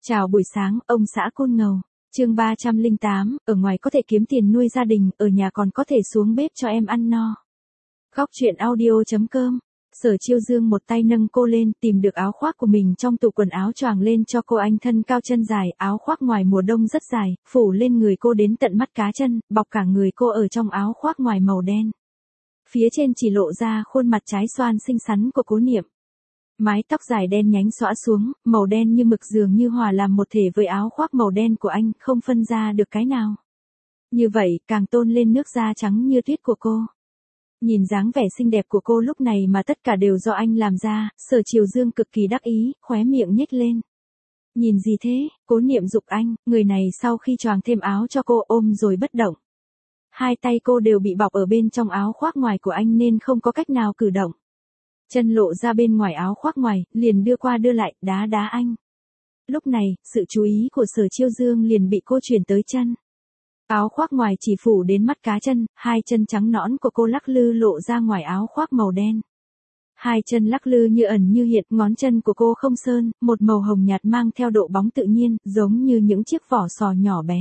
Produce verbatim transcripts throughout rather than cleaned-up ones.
Chào buổi sáng, ông xã Côn Ngầu. Chương ba trăm lẻ tám, ở ngoài có thể kiếm tiền nuôi gia đình, ở nhà còn có thể xuống bếp cho em ăn no. Góc truyện audio chấm com. Sở Chiêu Dương một tay nâng cô lên, tìm được áo khoác của mình trong tủ quần áo choàng lên cho cô. Anh thân cao chân dài, áo khoác ngoài mùa đông rất dài, phủ lên người cô đến tận mắt cá chân, bọc cả người cô ở trong áo khoác ngoài màu đen. Phía trên chỉ lộ ra khuôn mặt trái xoan xinh xắn của Cố Niệm. Mái tóc dài đen nhánh xõa xuống, màu đen như mực dường như hòa làm một thể với áo khoác màu đen của anh, không phân ra được cái nào. Như vậy, càng tôn lên nước da trắng như tuyết của cô. Nhìn dáng vẻ xinh đẹp của cô lúc này mà tất cả đều do anh làm ra, Sở Chiêu Dương cực kỳ đắc ý, khóe miệng nhếch lên. Nhìn gì thế? Cố Niệm giục anh, người này sau khi choàng thêm áo cho cô ôm rồi bất động. Hai tay cô đều bị bọc ở bên trong áo khoác ngoài của anh nên không có cách nào cử động. Chân lộ ra bên ngoài áo khoác ngoài, liền đưa qua đưa lại, đá đá anh. Lúc này, sự chú ý của Sở Chiêu Dương liền bị cô chuyển tới chân. Áo khoác ngoài chỉ phủ đến mắt cá chân, hai chân trắng nõn của cô lắc lư lộ ra ngoài áo khoác màu đen. Hai chân lắc lư như ẩn như hiện, ngón chân của cô không sơn, một màu hồng nhạt mang theo độ bóng tự nhiên, giống như những chiếc vỏ sò nhỏ bé.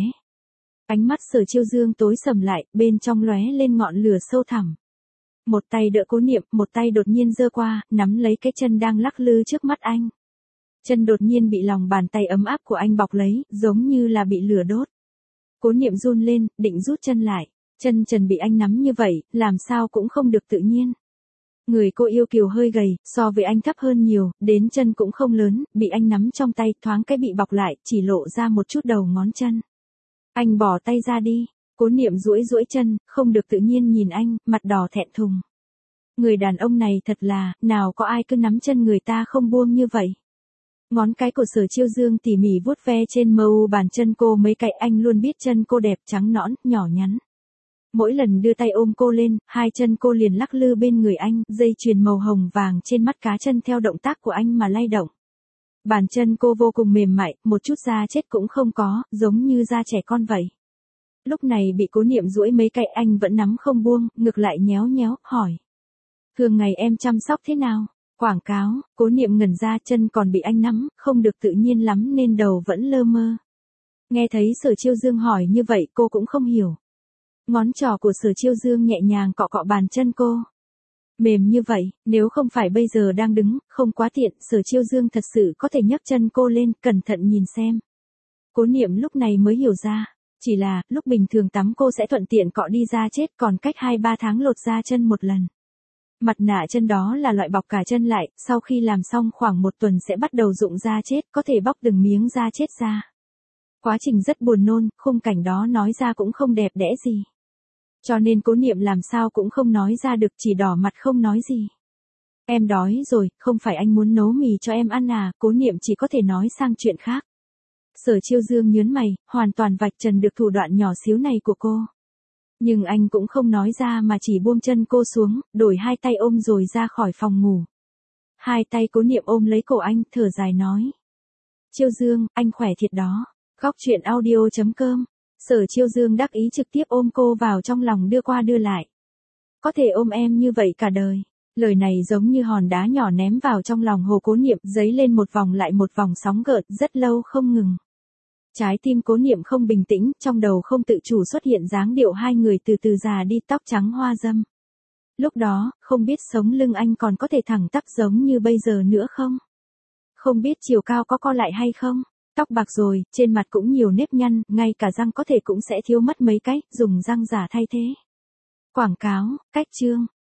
Ánh mắt Sở Chiêu Dương tối sầm lại, bên trong lóe lên ngọn lửa sâu thẳm. Một tay đỡ Cố Niệm, một tay đột nhiên giơ qua, nắm lấy cái chân đang lắc lư trước mắt anh. Chân đột nhiên bị lòng bàn tay ấm áp của anh bọc lấy, giống như là bị lửa đốt. Cố Niệm run lên, định rút chân lại. Chân trần bị anh nắm như vậy, làm sao cũng không được tự nhiên. Người cô yêu kiều hơi gầy, so với anh thấp hơn nhiều, đến chân cũng không lớn, bị anh nắm trong tay, thoáng cái bị bọc lại, chỉ lộ ra một chút đầu ngón chân. Anh bỏ tay ra đi. Cố Niệm duỗi duỗi chân, không được tự nhiên nhìn anh, mặt đỏ thẹn thùng. Người đàn ông này thật là, nào có ai cứ nắm chân người ta không buông như vậy. Ngón cái của Sở Chiêu Dương tỉ mỉ vuốt ve trên mu bàn chân cô mấy cái, anh luôn biết chân cô đẹp trắng nõn, nhỏ nhắn. Mỗi lần đưa tay ôm cô lên, hai chân cô liền lắc lư bên người anh, dây chuyền màu hồng vàng trên mắt cá chân theo động tác của anh mà lay động. Bàn chân cô vô cùng mềm mại, một chút da chết cũng không có, giống như da trẻ con vậy. Lúc này bị Cố Niệm duỗi mấy cái anh vẫn nắm không buông, ngược lại nhéo nhéo, hỏi. Thường ngày em chăm sóc thế nào? Quảng cáo. Cố Niệm ngẩn ra, chân còn bị anh nắm, không được tự nhiên lắm nên đầu vẫn lơ mơ. Nghe thấy Sở Chiêu Dương hỏi như vậy cô cũng không hiểu. Ngón trỏ của Sở Chiêu Dương nhẹ nhàng cọ cọ bàn chân cô. Mềm như vậy, nếu không phải bây giờ đang đứng, không quá tiện, Sở Chiêu Dương thật sự có thể nhấc chân cô lên, cẩn thận nhìn xem. Cố Niệm lúc này mới hiểu ra. Chỉ là, lúc bình thường tắm cô sẽ thuận tiện cọ đi da chết, còn cách hai ba tháng lột da chân một lần. Mặt nạ chân đó là loại bọc cả chân lại, sau khi làm xong khoảng một tuần sẽ bắt đầu rụng da chết, có thể bóc từng miếng da chết ra. Quá trình rất buồn nôn, khung cảnh đó nói ra cũng không đẹp đẽ gì. Cho nên Cố Niệm làm sao cũng không nói ra được, chỉ đỏ mặt không nói gì. Em đói rồi, không phải anh muốn nấu mì cho em ăn à? Cố Niệm chỉ có thể nói sang chuyện khác. Sở Chiêu Dương nhớn mày, hoàn toàn vạch trần được thủ đoạn nhỏ xíu này của cô. Nhưng anh cũng không nói ra mà chỉ buông chân cô xuống, đổi hai tay ôm rồi ra khỏi phòng ngủ. Hai tay Cố Niệm ôm lấy cổ anh, thở dài nói. Chiêu Dương, anh khỏe thiệt đó. Góc truyện audio chấm com. Sở Chiêu Dương đắc ý trực tiếp ôm cô vào trong lòng đưa qua đưa lại. Có thể ôm em như vậy cả đời. Lời này giống như hòn đá nhỏ ném vào trong lòng hồ Cố Niệm, dấy lên một vòng lại một vòng sóng gợn, rất lâu không ngừng. Trái tim Cố Niệm không bình tĩnh, trong đầu không tự chủ xuất hiện dáng điệu hai người từ từ già đi, tóc trắng hoa râm. Lúc đó, không biết sống lưng anh còn có thể thẳng tắp giống như bây giờ nữa không? Không biết chiều cao có co lại hay không? Tóc bạc rồi, trên mặt cũng nhiều nếp nhăn, ngay cả răng có thể cũng sẽ thiếu mất mấy cái, dùng răng giả thay thế. Quảng cáo, cách chương.